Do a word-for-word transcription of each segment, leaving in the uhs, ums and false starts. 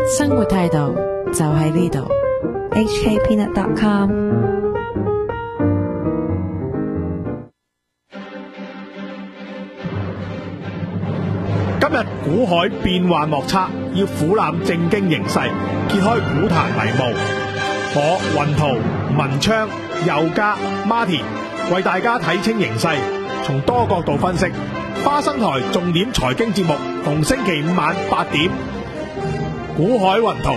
生活態度就喺呢度。 H K peanut dot com。 今日股海變幻莫測，要俯瞰正經形勢，揭開股壇迷霧。我雲圖、文昌、佑嘉、Martin 為大家睇清形勢，從多角度分析。花生台重點財經節目，逢星期五晚八點，股海雲圖。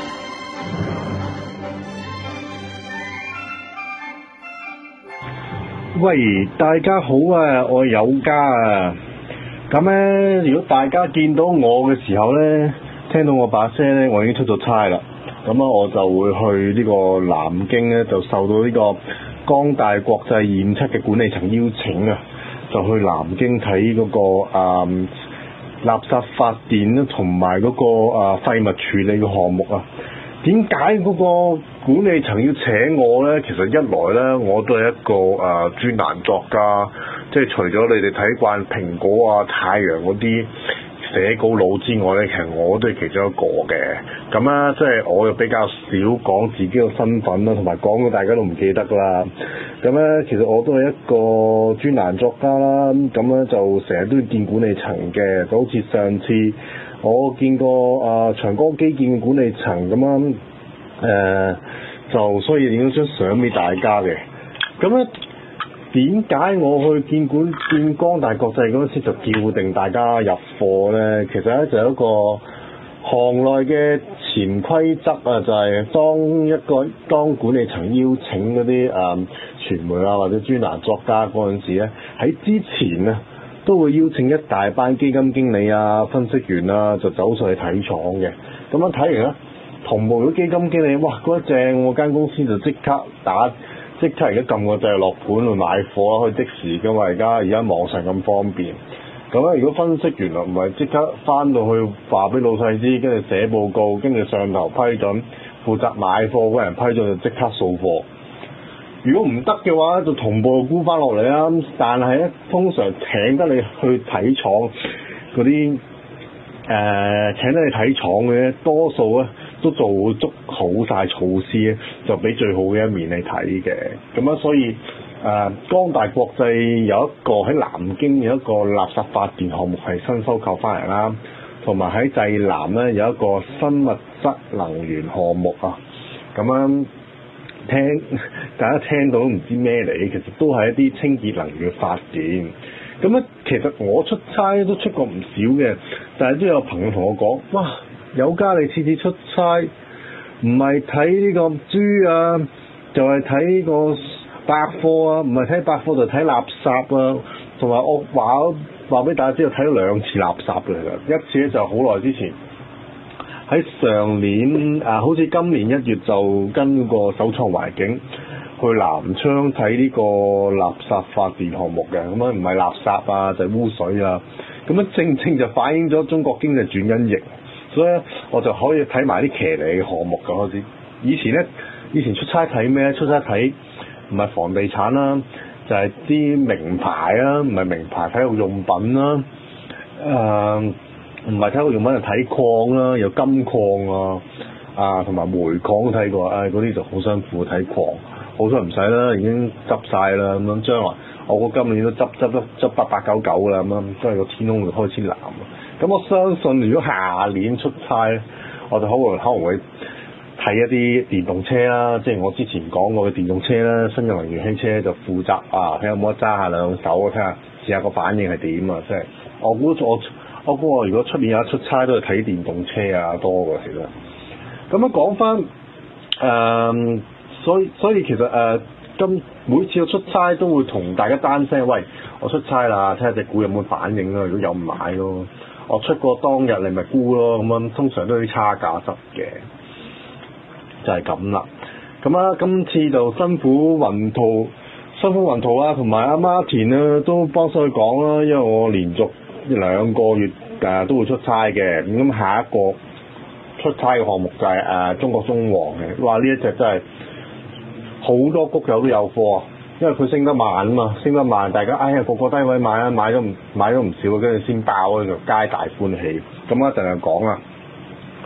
喂，大家好啊，我係佑嘉啊。咁咧，如果大家見到我嘅時候咧，聽到我把聲咧，我已經出咗差啦。咁啊，我就會去呢個南京咧，就受到呢個光大國際驗測嘅管理層邀請啊，就去南京睇嗰、那個啊、嗯、垃圾發電啦，同埋嗰個啊廢物處理嘅項目啊。點解嗰個管理層要請我呢？其實一來呢，我都係一個誒、呃、專欄作家，即係除咗你哋睇慣蘋果啊、太陽嗰啲寫稿佬之外呢，其實我都係其中一個嘅。咁啊，即係我又比較少講自己嘅身份啦，同埋講到大家都唔記得啦。咁咧，其實我都係一個專欄作家啦。咁咧就成日都要見管理層嘅，就好似上次我見過啊、呃、長江基建嘅管理層咁樣，誒、呃、就所以影咗張相俾大家嘅。咁咧點解我去見管見光大國際嗰陣時就叫定大家入貨咧？其實咧就有一個行內嘅潛規則啊，就係、是、當一個當管理層邀請嗰啲誒傳媒啊或者專欄作家嗰陣時咧，喺之前啊都會邀請一大班基金經理啊、分析員啊，就走上去睇廠嘅。咁樣睇完咧，同步嗰基金經理，哇，覺得正喎，間公司就即刻打，即刻而家撳個掣落盤去買貨，可以即時㗎嘛。而家而家網上咁方便。咁咧，如果分析員啊唔係即刻翻到去話俾老細知，跟住寫報告，跟住上頭批准，負責買貨嗰人批准就即刻掃貨。如果唔得嘅話，就同步沽翻落嚟啦。但係咧，通常請得你去睇廠嗰啲誒，請得你睇廠嘅咧，多數咧都做足好晒措施咧，就俾最好嘅一面你睇嘅。咁啊，所以。誒、呃，光大國際有一個喺南京有一個垃圾發電項目係新收購翻嚟啦，同埋喺濟南咧有一個新物質能源項目啊。咁樣聽大家聽到都唔知咩嚟，其實都係一啲清潔能源嘅發電。咁咧，其實我出差都出過唔少嘅，但係都有朋友同我講：哇，佑嘉你次次出差唔係睇呢個豬啊，就係睇呢個百貨啊，唔係睇百貨就睇垃圾啊，同埋我話話俾大家知道睇咗兩次垃圾嘅，其實一次咧就好耐之前，喺上年啊，好似今年一月就跟個首創環境去南昌睇呢個垃圾發電項目嘅，咁樣唔係垃圾啊，就係污水啊，咁樣正正就反映咗中國經濟轉緊型，所以咧我就可以睇埋啲騎呢嘅項目嘅開始。以前咧，以前出差睇咩？出差睇唔係房地產啦，就係、是、啲名牌啦，唔係名牌體育用品啦，誒唔係體育用品就睇礦啦，有金礦啊，啊同埋煤礦都睇過，唉嗰啲就好辛苦睇礦，好彩唔使啦，已經執晒啦，咁樣將來我估今年都執執執執八八九九啦，咁樣都係個天空就開始藍。咁我相信如果下年出差咧，我就可能可能會睇一啲電動車啦，即係我之前講過嘅電動車啦，新嘅能源汽車就負責啊，睇下有冇得揸下兩手，睇下試下個反應係點啊！即係我估我我估我如果出年有一出差都係睇電動車啊多嘅其實。咁樣講翻誒，所以所以其實誒，今、呃、每次我出差都會同大家單聲，喂，我出差啦，睇下隻股有冇反應啦，如果有唔買咯，我出過當日你咪沽咯，咁樣通常都係啲差價執嘅。就係咁啦，咁啊今次就辛苦雲圖、辛苦雲圖啦，同埋阿 Martin 啊都幫手去講啦，因為我連續兩個月誒、啊、都會出差嘅，咁下一個出差嘅項目就係、是、誒、啊、中國中黃嘅，哇呢一隻真係好多谷友都有貨啊，因為佢升得慢啊嘛，升得慢，大家哎呀個個低位買啊，買咗唔買咗唔少，跟住先爆啊，就皆大歡喜，咁一陣就講啦。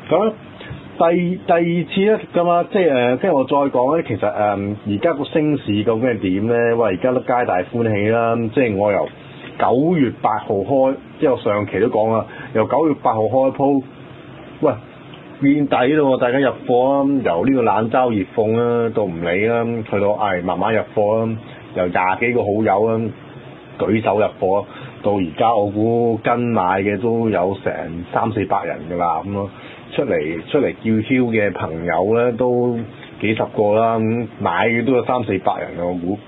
咁第第二次咧咁啊，即係誒，跟住我再講咧，其實誒而家個升市究竟係點咧？喂，而家都皆大歡喜啦，即係我由九月八號開，即係我上期都講啦，由九月八號開鋪，喂見底咯，大家入貨啊，由呢個冷嘲熱諷啦，到唔理啦，去到唉慢慢入貨啦，由廿幾個好友啊舉手入貨，到而家我估跟買嘅都有成三四百人㗎啦，咁咯。出嚟出嚟叫囂嘅朋友咧都幾十個啦，咁買嘅都有三四百人嘅我估。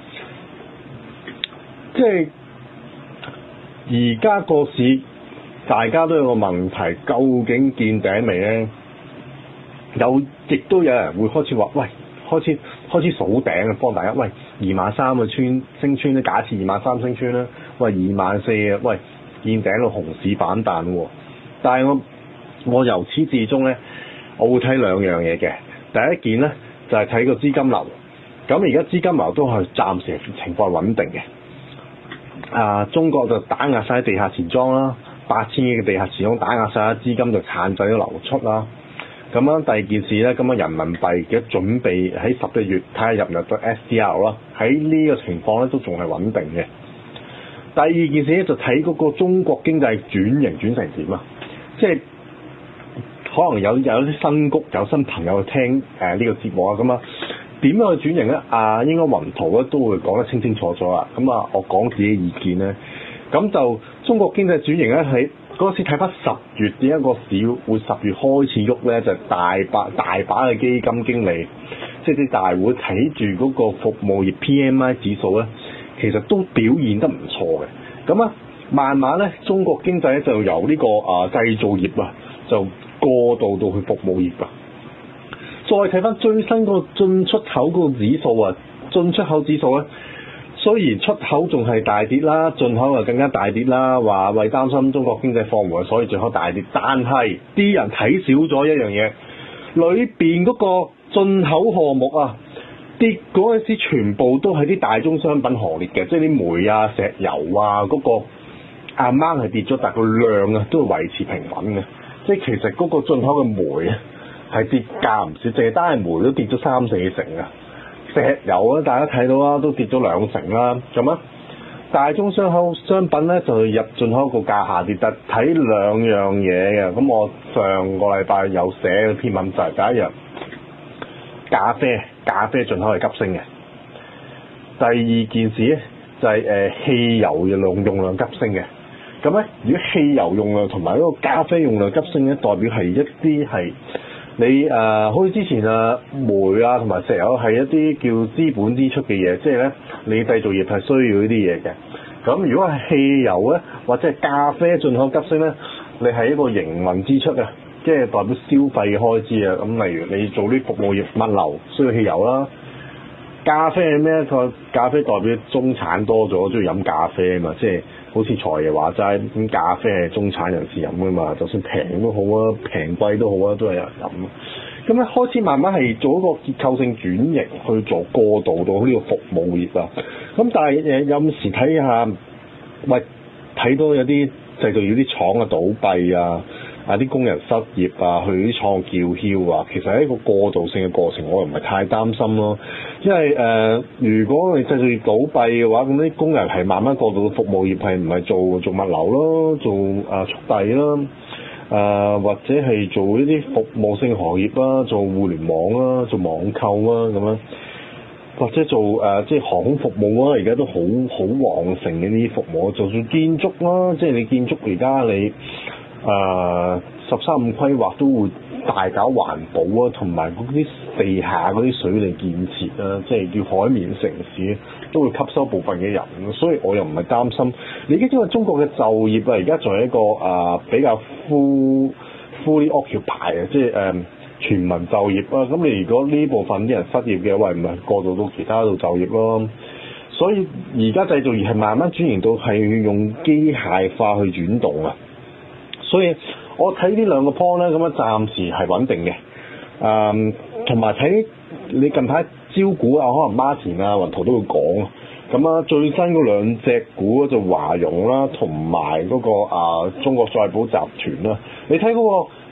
即係而家個市，大家都有個問題，究竟見頂未咧？有亦都有人會開始話，喂，開始開始數頂啊，幫大家，喂，二萬三嘅穿升穿咧，假設二萬三升穿啦，喂，二萬四啊，喂，見頂到熊市反彈喎，但係我。我由始至終咧，我會睇兩樣嘢嘅。第一件咧就係睇個資金流。咁而家資金流都係暫時情況穩定嘅。啊，中國就打壓晒地下錢莊啦，八千億嘅地下錢莊打壓晒，資金就限制咗流出啦。咁樣第二件事咧，咁樣人民幣嘅準備喺十一月睇下入唔入到 S D R 啦。喺呢個情況咧都仲係穩定嘅。第二件事咧就睇嗰個中國經濟轉型轉成點啊，即係。可能有有啲新谷有新朋友聽誒呢、呃這個節目啊，咁啊點樣去轉型咧？啊，應該雲圖咧都會講得清清楚楚啦。咁啊，我講自己意見咧，咁就中國經濟轉型咧，喺嗰時睇翻十月點解個市會十月開始喐咧，就係、大把大把嘅基金經理，即係啲大會睇住嗰個服務業 P M I 指數咧，其實都表現得唔錯嘅。咁啊，慢慢咧，中國經濟咧就由呢、這個啊製造業啊就過渡到去服務業啊！再睇翻最新嗰個進出口嗰個指數啊，進出口指數咧，雖然出口仲係大跌啦，進口又更加大跌啦，話為擔心中國經濟放緩，所以進口大跌。但係啲人睇少咗一樣嘢，裏邊嗰個進口項目啊，跌嗰陣時全部都係啲大宗商品行列嘅，即係啲煤啊、石油啊嗰、嗰個啱啱係跌咗，但係個量啊都係維持平穩嘅。即係其實嗰個進口嘅煤啊，係跌價唔少，淨係單係煤都跌咗三四成啊！石油咧，大家睇到啦，都跌咗兩成啦。咁啊，大宗商口商品咧就入進口個價下跌，但睇兩樣嘢嘅。咁我上個禮拜有寫篇文就係第一樣，咖啡，咖啡進口係急升嘅。第二件事咧就係、是、誒、呃、汽油嘅用用量急升嘅。咁咧，如果汽油用量同埋嗰個咖啡用量急升咧，代表係一啲係你誒、呃，好似之前啊煤啊同埋石油係一啲叫資本支出嘅嘢，即係咧你製造業係需要呢啲嘢嘅。咁如果係汽油咧，或者係咖啡進口急升咧，你係一個營運支出啊，即係代表消費嘅開支啊。咁例如你做啲服務業物流需要汽油啦，咖啡係咩？個咖啡代表中產多咗，中意飲咖啡啊嘛，即係。好似財爺話齋，咁咖啡係中產人士飲㗎嘛，就算平都好啊，平貴都好啊，都係有人飲。咁咧開始慢慢係做一個結構性轉型，去做過渡到呢個服務業啊。咁但係誒有時睇下，喂睇到有啲製造業啲廠啊倒閉啊，啊啲工人失業啊，去啲廠叫囂啊，其實係一個過渡性嘅過程，我又唔係太擔心咯。因為誒、呃，如果你製造業倒閉嘅話，咁啲工人係慢慢過渡到服務業，係唔係做做物流咯，做啊速遞啦，啊、呃、或者係做一啲服務性行業啦，做互聯網啦，做網購啦咁樣，或者做誒、呃、即係航空服務啦，而家都好好旺盛嘅呢啲服務，就算建築啦，即係你建築而家你誒十三五規劃都會大搞環保啊，同埋嗰啲地下嗰啲水利建設啊，即係叫海綿城市，都會吸收部分嘅人，所以我又唔係擔心。你已經因為中國嘅就業啊，而家仲係一個啊、呃、比較 full fully occupied 啊，即係誒全民就業啊。咁你如果呢部分啲人失業嘅，喂唔係過渡到其他度就業咯。所以而家製造業係慢慢轉型到係用機械化去轉動啊。所以我睇呢兩個 point 咧，咁樣暫時係穩定嘅。誒，同埋睇你近排招股啊，可能孖田啊、雲圖都會講。咁啊，最新嗰兩隻股就華融啦，同埋嗰個啊中國再保集團啦。你睇嗰個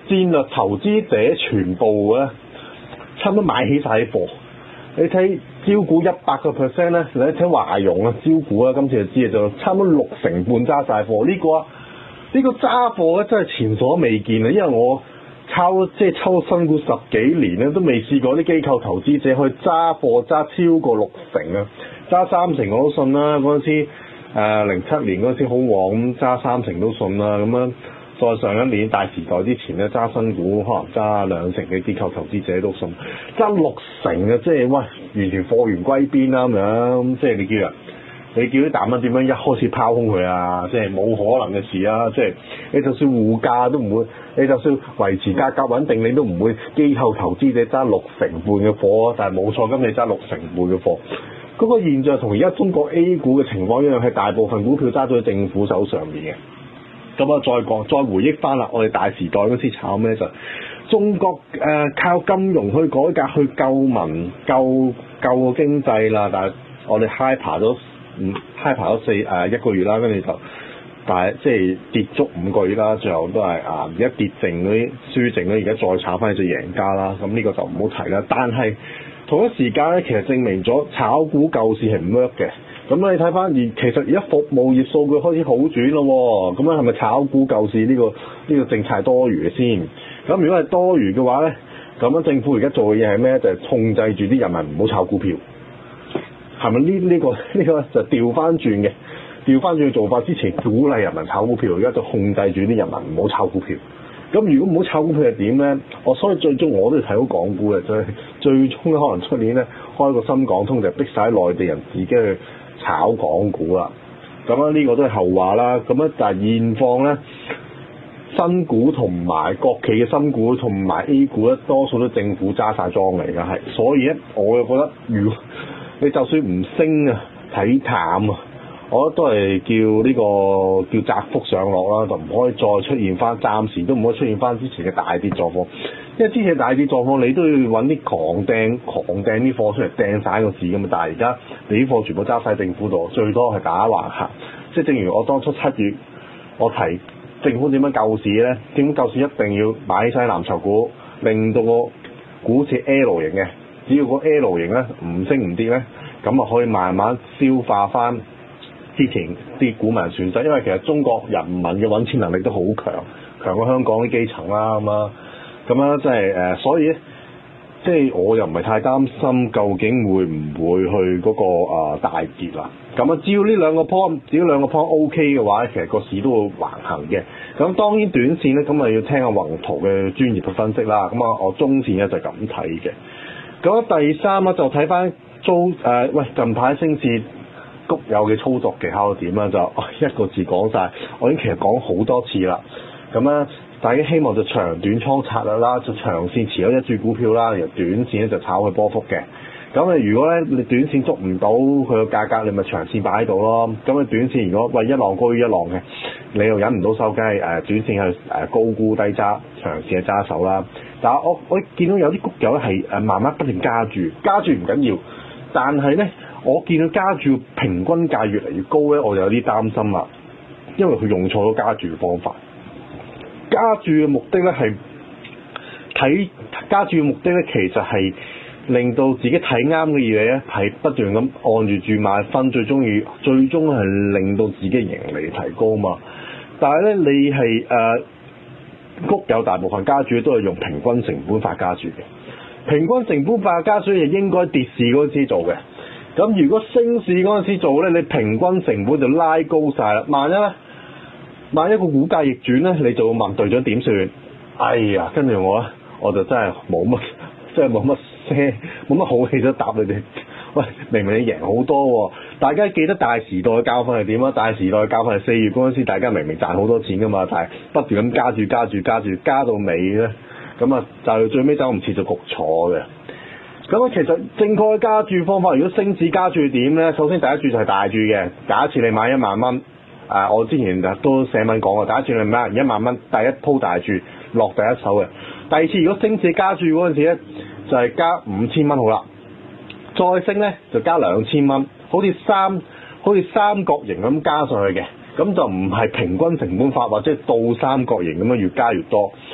戰略投資者全部咧差唔多買起晒啲貨。你睇招股一百個 percent 咧，你睇華融啊，招股啊，今次就知就差唔多六成半揸晒貨。呢、這個呢、這個揸貨咧真係前所未見啊！因為我抽即係抽新股十幾年咧，都未試過啲機構投資者去揸貨揸超過六成啊！揸三成我都信啦，嗰陣時誒零七年嗰陣時好旺咁揸三成都信啦，咁樣再上一年大時代之前咧揸新股可能揸兩成嘅機構投資者都信，揸六成啊！即係喂完全貨源歸邊啦咁樣，即係你叫人你叫啲大蚊點樣一開始拋空佢啊？即係冇可能嘅事啊！即係你就算護價都唔會，你就算維持價格穩定，你都唔會機構投資者揸六成半嘅貨啊！但係冇錯，今日揸六成半嘅貨。嗰個現象同而家中國 A 股嘅情況一樣，係大部分股票揸咗喺政府手上面嘅。咁啊，再講再回憶翻啦，我哋大時代嗰時炒咩就中國誒、呃、靠金融去改革去救民救救個經濟啦，但係我哋 high 爬咗嗯 high 爬咗四誒、呃、一個月啦，跟住就但係即係跌足五個月啦，最後都係啊而家跌剩嗰啲輸剩咧，而家再炒翻去就贏家啦。咁呢個就唔好提啦。但係同一時間咧，其實證明咗炒股救市係唔 work 嘅。咁你睇翻而其實而家服務業數據開始好轉咯喎，咁樣係咪炒股救市呢、呢個呢、呢個政策係多餘嘅先？咁如果係多餘嘅話咧，咁樣政府而家做嘅嘢係咩？就係、是、控制住啲人民唔好炒股票，係咪呢呢個呢、呢個就調翻轉嘅？調翻轉嘅做法，之前鼓勵人民炒股票，而家就控制住啲人民唔好炒股票。咁如果唔好炒股票係點咧？我所以最終我都要睇好港股嘅，最最終咧可能出年咧開個深港通就逼晒內地人自己去炒港股啦。咁啊呢個都係後話啦。咁咧但係現況咧，新股同埋國企嘅新股同埋 A 股咧，多數都政府揸晒莊嚟㗎，係。所以咧，我又覺得如果你就算唔升啊，睇淡啊。我覺得都係叫呢、這個叫窄幅上落啦，就唔可以再出現翻，暫時都唔可以出現翻之前嘅大跌狀況。因為之前大跌狀況，你都要揾啲狂掟、狂掟啲貨出嚟掟晒個市㗎嘛。但係而家你啲貨全部揸晒政府度，最多係打橫行。即係正如我當初七月我提政府點樣救市咧，點救市一定要買晒藍籌股，令到個股似 L 型嘅，只要個 L 型咧唔升唔跌咧，咁啊可以慢慢消化翻之前啲股民損失，因為其實中國人民嘅揾錢能力都好強，強過香港啲基層啦咁啊，咁啊即係誒，所以咧即係我又唔係太擔心究竟會唔會去嗰、那個、呃、大跌啦。咁啊，只要呢兩個 point，只要兩個 point O K 嘅話，其實個市都會橫行嘅。咁當然短線咧，咁啊要聽下宏圖嘅專業嘅分析啦。咁啊，我中線咧就咁睇嘅。咁第三咧就睇翻租誒，喂近排升市谷友嘅操作技巧點啊？就一個字講晒，我已經其實講好多次啦。咁啊，大家希望就長短倉策略啦，就長線持有一注股票啦，然後短線咧就炒佢波幅嘅。咁啊，如果咧你短線捉唔到佢個價格，你咪長線擺喺度咯。咁啊，短線如果喂一浪高於一浪嘅，你又忍唔到手，梗係誒短線係誒高沽低揸，長線係揸手啦。但係我我見到有啲谷友咧係誒慢慢不斷加注，加注唔緊要，但係咧我見到加注平均價越嚟越高咧，我就有啲擔心啦，因為佢用錯咗加注嘅方法。加注嘅目的咧係睇加注嘅目的咧，其實係令到自己睇啱嘅嘢咧，係不斷咁按住注買分，最中意最終係令到自己盈利提高嘛。但係咧，你係誒谷友大部分加注都係用平均成本法加注嘅，平均成本法加注係應該跌市嗰陣時做嘅。咁如果升市嗰陣時做咧，你平均成本就拉高晒啦。萬一咧，萬一個股價逆轉咧，你就會問隊長點算？哎呀，跟住我咧，我就真係冇乜，真係冇乜。冇乜好氣都答你哋，喂，明明你贏好多喎、哦，大家記得大時代嘅教訓係點啊？大時代嘅教訓係四月嗰陣時，大家明明賺好多錢噶嘛，但係不斷咁加住加住加住，加到尾咧，咁啊就最尾走唔切就焗坐嘅。咁啊，其實正確嘅加注方法，如果升市加注點咧，首先第一注就係大注嘅，假設你買一萬蚊，啊，我之前都寫文講過，假設你買完一萬蚊，第一鋪大注落第一手嘅，第二次如果升市加注嗰陣時咧，就係加五千蚊好啦，再升咧就加兩千蚊，好似三好似三角形咁加上去嘅，咁就唔係平均成本法或者倒三角形咁樣越加越多。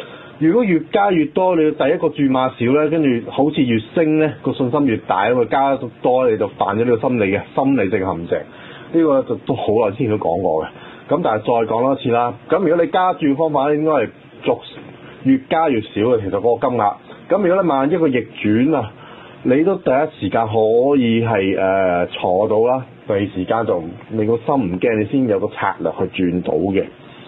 如果越加越多，你第一個注碼少咧，跟住好似越升咧，個信心越大，因為加得多你就犯咗呢個心理嘅心理性陷阱。呢、這個就都好耐之前都講過嘅。咁但係再講多次啦。咁如果你加注方法咧，應該係逐越加越少嘅，其實嗰個金額。咁如果你萬一個逆轉啊，你都第一時間可以係誒、呃、坐到啦，第二時間就你個心唔驚，你先有個策略去轉到嘅。誒、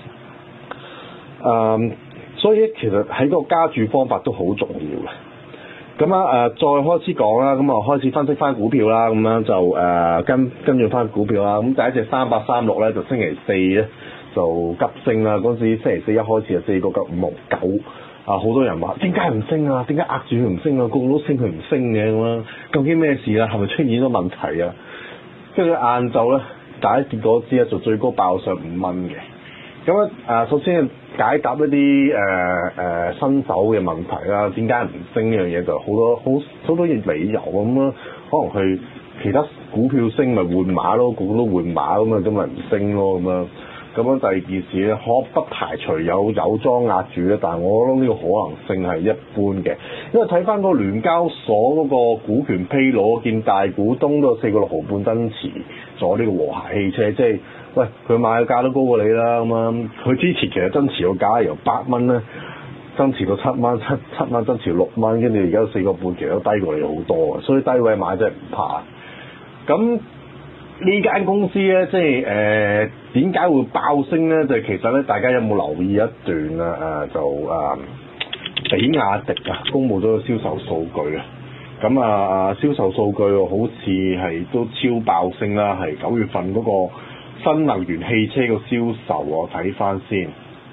呃，所以其實喺個加注方法都好重要嘅。咁啊誒，再開始講啦，咁啊開始分析翻股票啦，咁樣就誒、呃、跟跟住翻股票啦。咁第一隻三八三六咧，就星期四咧就急升啦。嗰陣時星期四一開始就四個九五毫九。啊！好多人話點解唔升啊？點解壓住佢唔升啊？個個都升佢唔升嘅咁樣，究竟咩事啊？係咪出現咗問題啊？跟住晏晝咧，大家結果知咧，就最高爆上五蚊嘅。咁啊啊，首先解答一啲誒誒新手嘅問題啦。點解唔升呢樣嘢？就好多好好多嘢理由咁咯。可能佢其他股票升咪換馬咯，個個都換馬咁啊，咁咪唔升咯咁樣。咁樣第二件事咧，可不排除有有莊壓住咧，但係我諗呢個可能性係一般嘅，因為睇翻個聯交所嗰個股權披露，見大股東都有四個六毫半增持咗呢個和諧汽車，即係喂佢買嘅價都高過你啦咁樣，佢之前其實增持個價由八蚊咧增持到七蚊，七七蚊增持六蚊，跟住而家四個半，其實都低過你好多，所以低位買真係唔怕。咁呢間公司咧，即係誒點解會爆升咧？就係、其實咧，大家有冇留意一段啊？誒、呃、就誒、呃、比亞迪啊，公布咗個銷售數據啊。咁啊，銷售數據好似係都超爆升啦，係九月份嗰個新能源汽車嘅銷售，我睇翻先。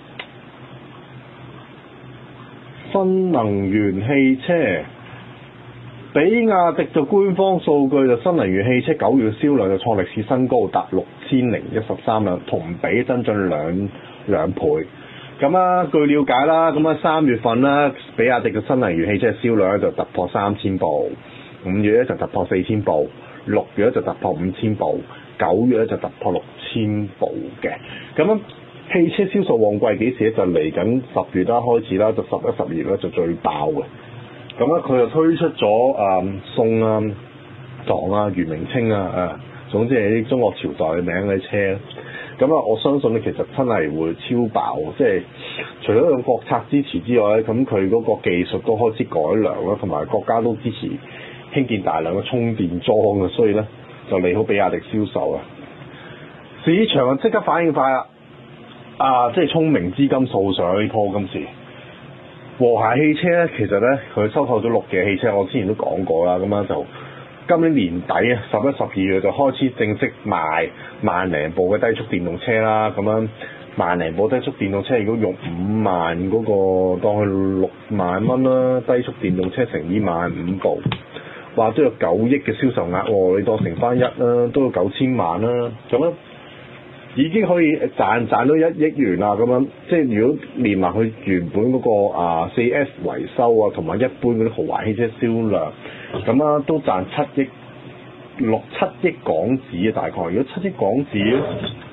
新能源汽車。比亞迪就官方數據就新能源汽車九月嘅銷量就創歷史新高，達六千零一十三輛，同比增長兩兩倍。咁啊，據了解啦，咁啊三月份啦，比亞迪嘅新能源汽車銷量咧就突破三千部，五月咧就突破四千部，六月咧就突破五千部，九月咧就突破六千部嘅。咁樣汽車銷售旺季幾時咧？就嚟緊十月啦開始啦，就十一、十二月咧就最爆嘅。咁咧，佢就推出咗誒宋啊、唐啊、元明清啊，誒，總之係啲中國朝代嘅名嘅車。咁啊，我相信咧，其實真係會超爆，即係除咗用國策支持之外咧，咁佢嗰個技術都開始改良啦，同埋國家都支持興建大量嘅充電樁嘅，所以咧就利好比亞迪銷售啊。市場啊，即刻反應快啦！啊，即係聰明資金掃上呢波今次。和諧汽車咧，其實咧佢收購咗綠嘅汽車，我之前都講過啦。咁樣就今年年底啊，十一、十二月就開始正式賣萬零部嘅低速電動車啦。咁樣萬零部低速電動車，如果用五萬嗰、那個當佢六萬蚊啦，低速電動車乘以萬五部，話都有九億嘅銷售額喎。你當乘翻一啦，都有九千萬啦。咁樣已經可以賺賺到一億元啦，咁樣即係如果連埋佢原本嗰、那個啊四 S 維修啊，同埋一般嗰啲豪華汽車銷量，咁啊都賺七億六七億港紙啊，大概如果七億港紙咧，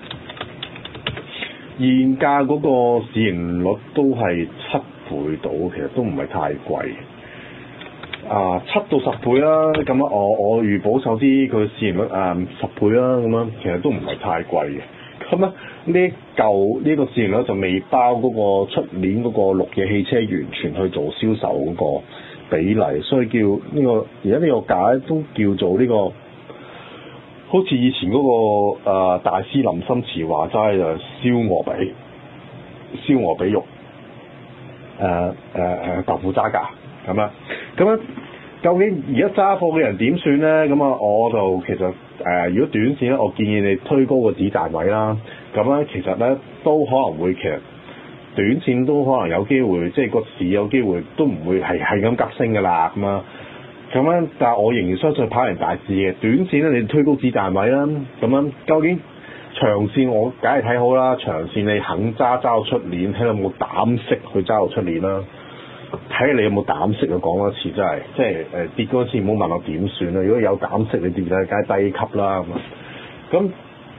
現價嗰個市盈率都係七倍到，其實都唔係太貴。啊，七到十倍啦，咁啊我我預保守啲佢市盈率啊十倍啦，咁樣其實都唔係太貴嘅。咁咧呢嚿呢個市盈率就未包嗰個出年嗰個綠嘅汽車完全去做銷售嗰個比例，所以叫呢、呢個而家呢個價都叫做呢、呢個，好似以前嗰、嗰個、呃、大師林心慈話齋就燒鵝髀，燒鵝髀肉，誒誒誒豆腐渣架咁樣，咁樣究竟而家揸貨嘅人點算咧？咁啊，我就其實誒、呃，如果短線咧，我建議你推高個止賺位啦。咁咧，其實咧都可能會其實短線都可能有機會，即係個市有機會都唔會係係咁急升㗎啦。咁啊，咁樣，但係我仍然相信跑贏大市嘅。短線咧，你推高止賺位啦。咁樣究竟長線我梗係睇好啦。長線你肯揸揸到出年，睇下有冇膽識去揸到出年啦。睇下你有冇膽識啊！講多次真係，即係誒、呃、跌嗰次唔好問我點算啦。如果有膽識，你跌就梗係低級啦咁啊。咁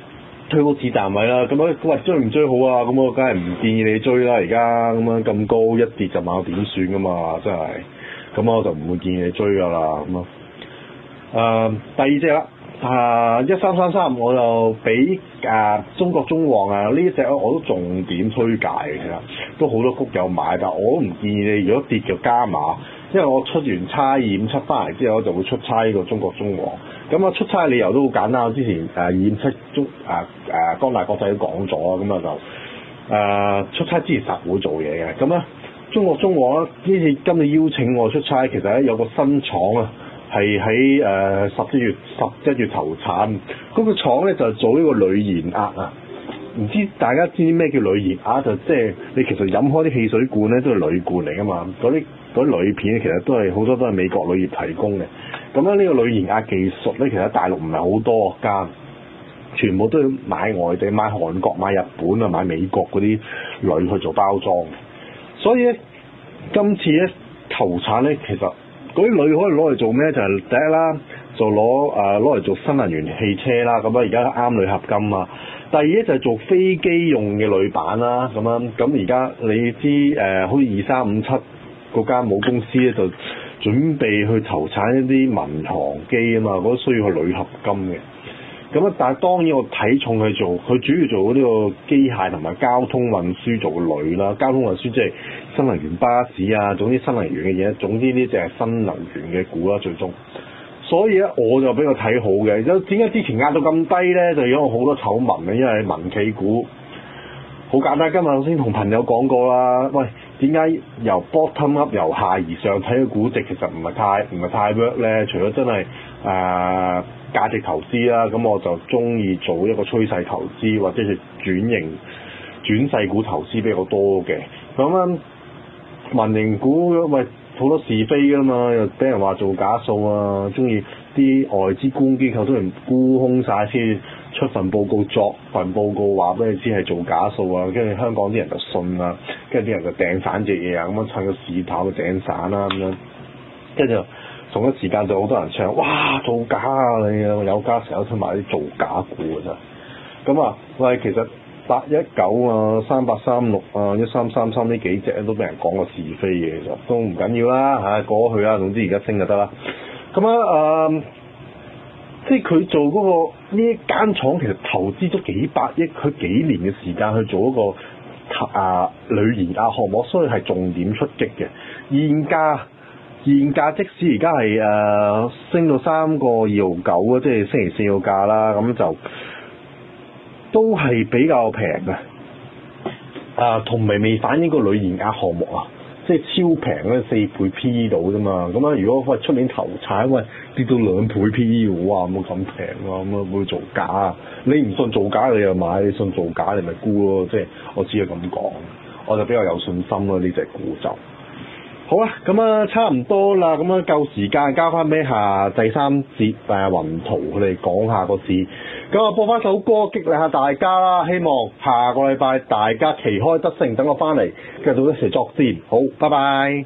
推個子彈位啦。咁啊，喂追唔追好啊？咁我梗係唔建議你追啦。而家咁樣咁高一跌就冇點算噶嘛，真係。咁我就唔會建議你追噶啦。咁啊，誒、呃、第二隻啦。啊！一三三三我就俾啊中國中旺啊呢一隻我都重點推介嘅，其實都好多谷友買，但我都唔建議你如果跌就加碼，因為我出完差二五七翻嚟之後，我就會出差呢個中國中旺。咁啊出差理由都好簡單，我之前誒二五七中啊誒光大國際都講咗，咁啊就誒、啊、出差之前實會做嘢嘅。咁啊中國中旺呢次今日邀請我出差，其實咧有個新廠啊。係喺誒十一月十一月投產，嗰、那個廠咧就係、做呢個鋁鹽壓啊！唔知大家知唔知咩叫鋁鹽壓？就即係你其實飲開啲汽水罐咧都係鋁罐嚟噶嘛，嗰啲嗰啲鋁片其實都係好多都係美國鋁業提供嘅。咁咧呢個鋁鹽壓技術咧，其實喺大陸唔係好多間，全部都要買外地、買韓國、買日本啊、買美國嗰啲鋁去做包裝。所以咧，今次咧投產咧，其實嗰啲鋁可以攞嚟做咩？就係、是、第一啦，就攞誒攞嚟做新能源汽車啦。咁啊，而家啱鋁合金啊。第二咧就係做飛機用嘅鋁板啦。咁樣咁而家你知誒、呃，好似二三五七嗰間母公司咧，就準備去投產一啲民航機啊嘛，嗰需要去鋁合金嘅。咁啊，但係當然我睇重佢做，佢主要做呢個機械同埋交通運輸做鋁啦。交通運輸即係新能源巴士啊，總之新能源嘅嘢，總之呢就係新能源嘅股啦，最終。所以咧，我就比較睇好嘅。有點解之前壓到咁低咧？就有好多醜聞嘅，因為民企股好簡單。今日我先同朋友講過啦，喂，點解由 bottom up 由下而上睇嘅估值其實唔係太唔係太 work 咧？除咗真係誒。呃價值投資啦，咁我就中意做一個趨勢投資或者係轉型轉勢股投資比較多嘅。咁樣民營股喂好多是非㗎嘛，又俾人話做假數啊，中意啲外資沽空機構都係沽空晒先出份報告，作份報告話俾你知係做假數啊，跟住香港啲人就信啊，跟住啲人就掟散隻嘢啊，咁樣趁個市跑去掟散啦咁樣，跟住同一時間就好多人唱，哇造假啊你啊，有家成日推埋啲造假股㗎咋。咁啊喂，其實八一九啊、三八三六啊、一三三三呢幾隻都俾人講過是非嘅，其實都唔緊要啦嚇，過去啦，總之而家升就得啦。咁啊誒，即係佢做嗰、那個呢一間廠，其實投資咗幾百億，佢幾年嘅時間去做一個啊鋁鹽壓項目，所以係重點出擊嘅。現價現價即使而家係誒升到三個二毫九啊，即係星期四個價啦，咁就都係比較平嘅。啊，同埋未反映個鋁鹽壓項目啊，即係超平咧，四倍 P E 到啫嘛。咁啊，如果喂出年投產，喂跌到兩倍 P E，哇冇咁平啊，咁啊會造假啊？你唔信造假你又買，你信造假你咪沽咯。即係我只係咁講，我就比較有信心咯呢隻股就。好啦，咁啊差唔多啦，咁啊夠時間交翻俾下第三節誒雲圖佢哋講下個字，咁啊播翻首歌激勵下大家啦，希望下個禮拜大家旗開得勝，等我翻嚟繼續一齊作戰，好，拜拜。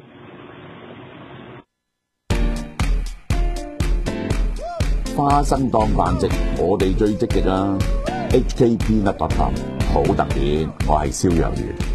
花生當飯食，我哋最積極啊 ！H K Peanut dot com 好特別，我係蕭若元。